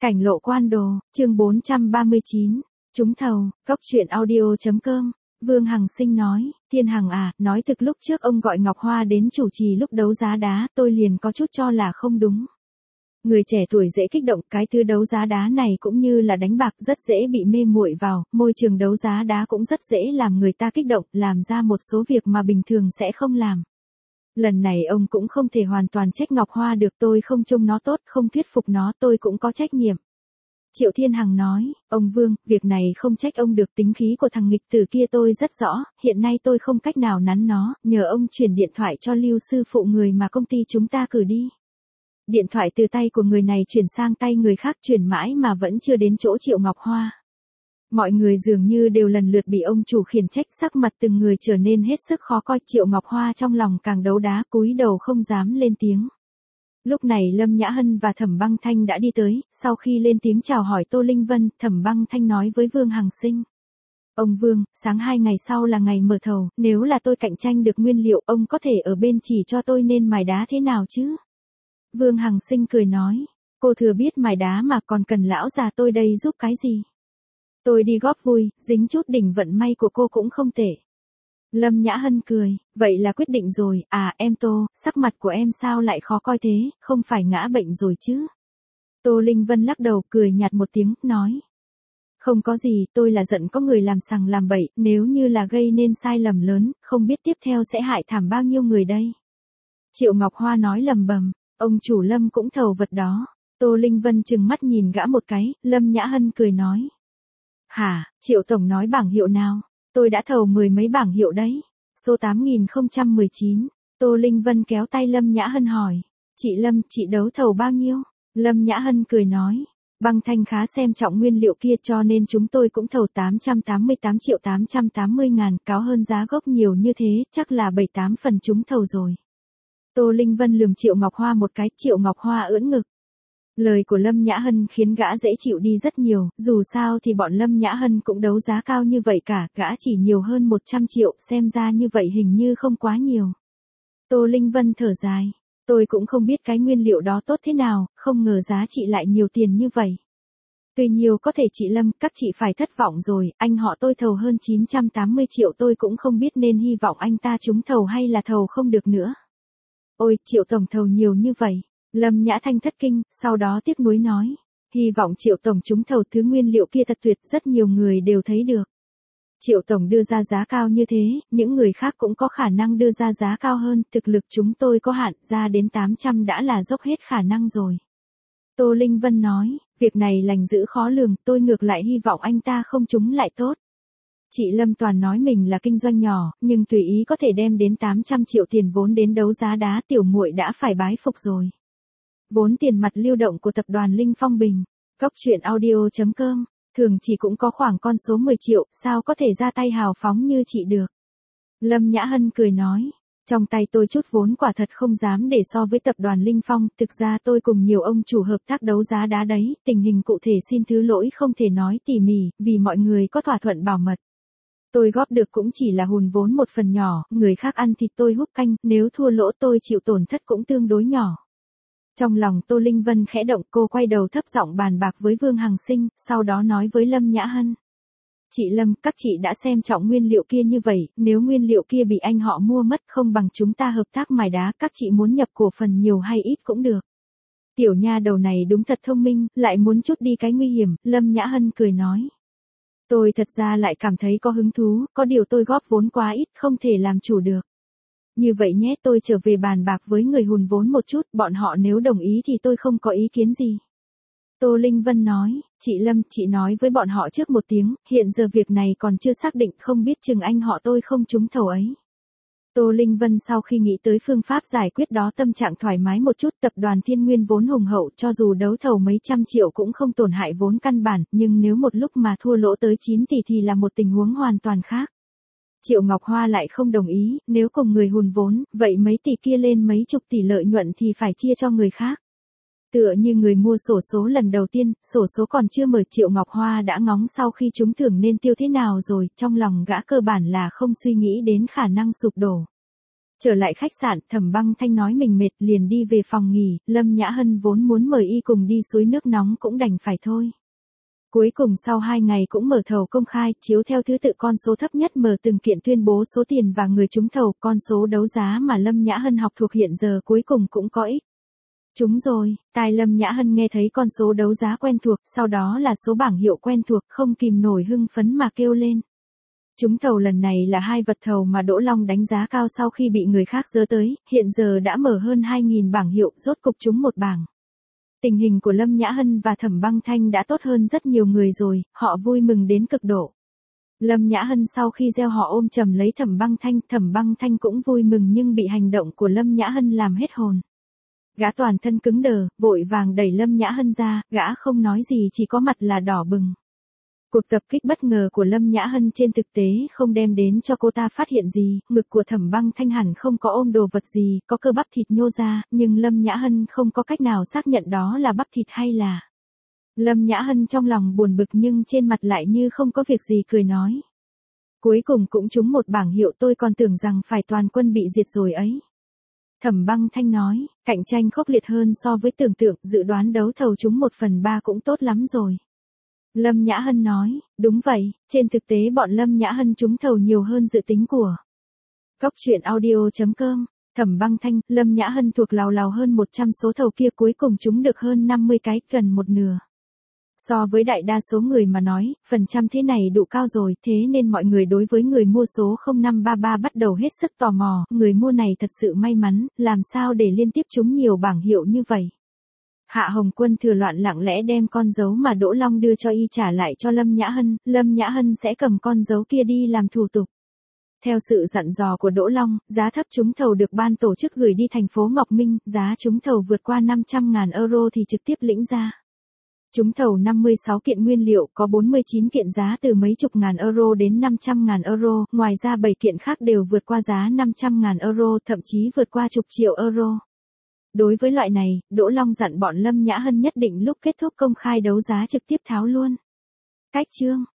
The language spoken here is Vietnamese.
Cảnh lộ quan đồ, chương 439, trúng thầu, góc truyện audio.com. Vương Hằng Sinh nói, Thiên Hằng à, nói thực lúc trước ông gọi Ngọc Hoa đến chủ trì lúc đấu giá đá, tôi liền có chút cho là không đúng. Người trẻ tuổi dễ kích động, cái thứ đấu giá đá này cũng như là đánh bạc rất dễ bị mê muội vào, môi trường đấu giá đá cũng rất dễ làm người ta kích động, làm ra một số việc mà bình thường sẽ không làm. Lần này ông cũng không thể hoàn toàn trách Ngọc Hoa được, tôi không trông nó tốt, không thuyết phục nó, tôi cũng có trách nhiệm. Triệu Thiên Hằng nói, ông Vương, việc này không trách ông được, tính khí của thằng nghịch tử kia tôi rất rõ, hiện nay tôi không cách nào nắn nó, nhờ ông chuyển điện thoại cho Lưu sư phụ người mà công ty chúng ta cử đi. Điện thoại từ tay của người này chuyển sang tay người khác, chuyển mãi mà vẫn chưa đến chỗ Triệu Ngọc Hoa. Mọi người dường như đều lần lượt bị ông chủ khiển trách, sắc mặt từng người trở nên hết sức khó coi. Triệu Ngọc Hoa trong lòng càng đấu đá, cúi đầu không dám lên tiếng. Lúc này Lâm Nhã Hân và Thẩm Băng Thanh đã đi tới, sau khi lên tiếng chào hỏi Tô Linh Vân, Thẩm Băng Thanh nói với Vương Hằng Sinh. Ông Vương, sáng 2 ngày sau là ngày mở thầu, nếu là tôi cạnh tranh được nguyên liệu, ông có thể ở bên chỉ cho tôi nên mài đá thế nào chứ? Vương Hằng Sinh cười nói, cô thừa biết mài đá mà còn cần lão già tôi đây giúp cái gì? Tôi đi góp vui, dính chút đỉnh vận may của cô cũng không tệ. Lâm Nhã Hân cười, vậy là quyết định rồi, à em Tô, sắc mặt của em sao lại khó coi thế, không phải ngã bệnh rồi chứ? Tô Linh Vân lắc đầu cười nhạt một tiếng, nói. Không có gì, tôi là giận có người làm sằng làm bậy, nếu như là gây nên sai lầm lớn, không biết tiếp theo sẽ hại thảm bao nhiêu người đây. Triệu Ngọc Hoa nói lầm bầm, ông chủ Lâm cũng thầu vật đó. Tô Linh Vân trừng mắt nhìn gã một cái, Lâm Nhã Hân cười nói. Hả, Triệu Tổng nói bảng hiệu nào? Tôi đã thầu 10 mấy bảng hiệu đấy. Số 8019, Tô Linh Vân kéo tay Lâm Nhã Hân hỏi. Chị Lâm, chị đấu thầu bao nhiêu? Lâm Nhã Hân cười nói. Băng Thanh khá xem trọng nguyên liệu kia cho nên chúng tôi cũng thầu 888.880.000, cao hơn giá gốc nhiều như thế, chắc là 7-8 phần chúng thầu rồi. Tô Linh Vân lườm Triệu Ngọc Hoa một cái, Triệu Ngọc Hoa ưỡn ngực. Lời của Lâm Nhã Hân khiến gã dễ chịu đi rất nhiều, dù sao thì bọn Lâm Nhã Hân cũng đấu giá cao như vậy cả, gã chỉ nhiều hơn 100 triệu, xem ra như vậy hình như không quá nhiều. Tô Linh Vân thở dài, tôi cũng không biết cái nguyên liệu đó tốt thế nào, không ngờ giá trị lại nhiều tiền như vậy. Tuy nhiều có thể chị Lâm, các chị phải thất vọng rồi, anh họ tôi thầu hơn 980 triệu, tôi cũng không biết nên hy vọng anh ta trúng thầu hay là thầu không được nữa. Ôi, Triệu Tổng thầu nhiều như vậy. Lâm Nhã Thanh thất kinh, sau đó tiếc nuối nói. Hy vọng Triệu Tổng trúng thầu thứ nguyên liệu kia thật tuyệt, rất nhiều người đều thấy được. Triệu Tổng đưa ra giá cao như thế, những người khác cũng có khả năng đưa ra giá cao hơn, thực lực chúng tôi có hạn, ra đến 800 đã là dốc hết khả năng rồi. Tô Linh Vân nói, việc này lành dữ khó lường, tôi ngược lại hy vọng anh ta không trúng lại tốt. Chị Lâm toàn nói mình là kinh doanh nhỏ, nhưng tùy ý có thể đem đến 800 triệu tiền vốn đến đấu giá đá, tiểu muội đã phải bái phục rồi. Vốn tiền mặt lưu động của tập đoàn Linh Phong Bình, góc truyện audio.com, thường chỉ cũng có khoảng con số 10 triệu, sao có thể ra tay hào phóng như chị được. Lâm Nhã Hân cười nói, trong tay tôi chút vốn quả thật không dám để so với tập đoàn Linh Phong, thực ra tôi cùng nhiều ông chủ hợp tác đấu giá đá đấy, tình hình cụ thể xin thứ lỗi không thể nói tỉ mỉ, vì mọi người có thỏa thuận bảo mật. Tôi góp được cũng chỉ là hùn vốn một phần nhỏ, người khác ăn thịt tôi húp canh, nếu thua lỗ tôi chịu tổn thất cũng tương đối nhỏ. Trong lòng Tô Linh Vân khẽ động, cô quay đầu thấp giọng bàn bạc với Vương Hằng Sinh, sau đó nói với Lâm Nhã Hân. Chị Lâm, các chị đã xem trọng nguyên liệu kia như vậy, nếu nguyên liệu kia bị anh họ mua mất không bằng chúng ta hợp tác mài đá, các chị muốn nhập cổ phần nhiều hay ít cũng được. Tiểu nha đầu này đúng thật thông minh, lại muốn chút đi cái nguy hiểm, Lâm Nhã Hân cười nói. Tôi thật ra lại cảm thấy có hứng thú, có điều tôi góp vốn quá ít, không thể làm chủ được. Như vậy nhé, tôi trở về bàn bạc với người hùn vốn một chút, bọn họ nếu đồng ý thì tôi không có ý kiến gì. Tô Linh Vân nói, chị Lâm, chị nói với bọn họ trước một tiếng, hiện giờ việc này còn chưa xác định, không biết chừng anh họ tôi không trúng thầu ấy. Tô Linh Vân sau khi nghĩ tới phương pháp giải quyết đó tâm trạng thoải mái một chút, tập đoàn Thiên Nguyên vốn hùng hậu, cho dù đấu thầu mấy trăm triệu cũng không tổn hại vốn căn bản, nhưng nếu một lúc mà thua lỗ tới 9 tỷ thì là một tình huống hoàn toàn khác. Triệu Ngọc Hoa lại không đồng ý, nếu cùng người hùn vốn, vậy mấy tỷ kia lên mấy chục tỷ lợi nhuận thì phải chia cho người khác. Tựa như người mua xổ số lần đầu tiên, xổ số còn chưa mở, Triệu Ngọc Hoa đã ngóng sau khi trúng thưởng nên tiêu thế nào rồi, trong lòng gã cơ bản là không suy nghĩ đến khả năng sụp đổ. Trở lại khách sạn, Thẩm Băng Thanh nói mình mệt liền đi về phòng nghỉ, Lâm Nhã Hân vốn muốn mời y cùng đi suối nước nóng cũng đành phải thôi. Cuối cùng sau 2 ngày cũng mở thầu công khai, chiếu theo thứ tự con số thấp nhất mở từng kiện tuyên bố số tiền và người trúng thầu, con số đấu giá mà Lâm Nhã Hân học thuộc hiện giờ cuối cùng cũng có ích. Trúng rồi, tai Lâm Nhã Hân nghe thấy con số đấu giá quen thuộc, sau đó là số bảng hiệu quen thuộc, không kìm nổi hưng phấn mà kêu lên. Trúng thầu lần này là 2 vật thầu mà Đỗ Long đánh giá cao sau khi bị người khác giơ tới, hiện giờ đã mở hơn 2.000 bảng hiệu, rốt cục trúng một bảng. Tình hình của Lâm Nhã Hân và Thẩm Băng Thanh đã tốt hơn rất nhiều người rồi, họ vui mừng đến cực độ. Lâm Nhã Hân sau khi gieo họ ôm chầm lấy Thẩm Băng Thanh cũng vui mừng nhưng bị hành động của Lâm Nhã Hân làm hết hồn. Gã toàn thân cứng đờ, vội vàng đẩy Lâm Nhã Hân ra, gã không nói gì chỉ có mặt là đỏ bừng. Cuộc tập kích bất ngờ của Lâm Nhã Hân trên thực tế không đem đến cho cô ta phát hiện gì, ngực của Thẩm Băng Thanh hẳn không có ôm đồ vật gì, có cơ bắp thịt nhô ra, nhưng Lâm Nhã Hân không có cách nào xác nhận đó là bắp thịt hay là. Lâm Nhã Hân trong lòng buồn bực nhưng trên mặt lại như không có việc gì cười nói. Cuối cùng cũng trúng một bảng hiệu, tôi còn tưởng rằng phải toàn quân bị diệt rồi ấy. Thẩm Băng Thanh nói, cạnh tranh khốc liệt hơn so với tưởng tượng, dự đoán đấu thầu trúng 1/3 cũng tốt lắm rồi. Lâm Nhã Hân nói, đúng vậy, trên thực tế bọn Lâm Nhã Hân trúng thầu nhiều hơn dự tính của. Cóc truyện audio.com, Thẩm Băng Thanh, Lâm Nhã Hân thuộc lào hơn 100 số thầu kia cuối cùng trúng được hơn 50 cái, gần một nửa. So với đại đa số người mà nói, phần trăm thế này đủ cao rồi, thế nên mọi người đối với người mua số 0533 bắt đầu hết sức tò mò, người mua này thật sự may mắn, làm sao để liên tiếp trúng nhiều bảng hiệu như vậy. Hạ Hồng Quân thừa loạn lặng lẽ đem con dấu mà Đỗ Long đưa cho y trả lại cho Lâm Nhã Hân sẽ cầm con dấu kia đi làm thủ tục. Theo sự dặn dò của Đỗ Long, giá thấp trúng thầu được ban tổ chức gửi đi thành phố Ngọc Minh, giá trúng thầu vượt qua 500.000 euro thì trực tiếp lĩnh ra. Trúng thầu 56 kiện nguyên liệu, có 49 kiện giá từ mấy chục ngàn euro đến 500.000 euro, ngoài ra 7 kiện khác đều vượt qua giá 500.000 euro, thậm chí vượt qua chục triệu euro. Đối với loại này, Đỗ Long dặn bọn Lâm Nhã Hân nhất định lúc kết thúc công khai đấu giá trực tiếp tháo luôn. Cách chương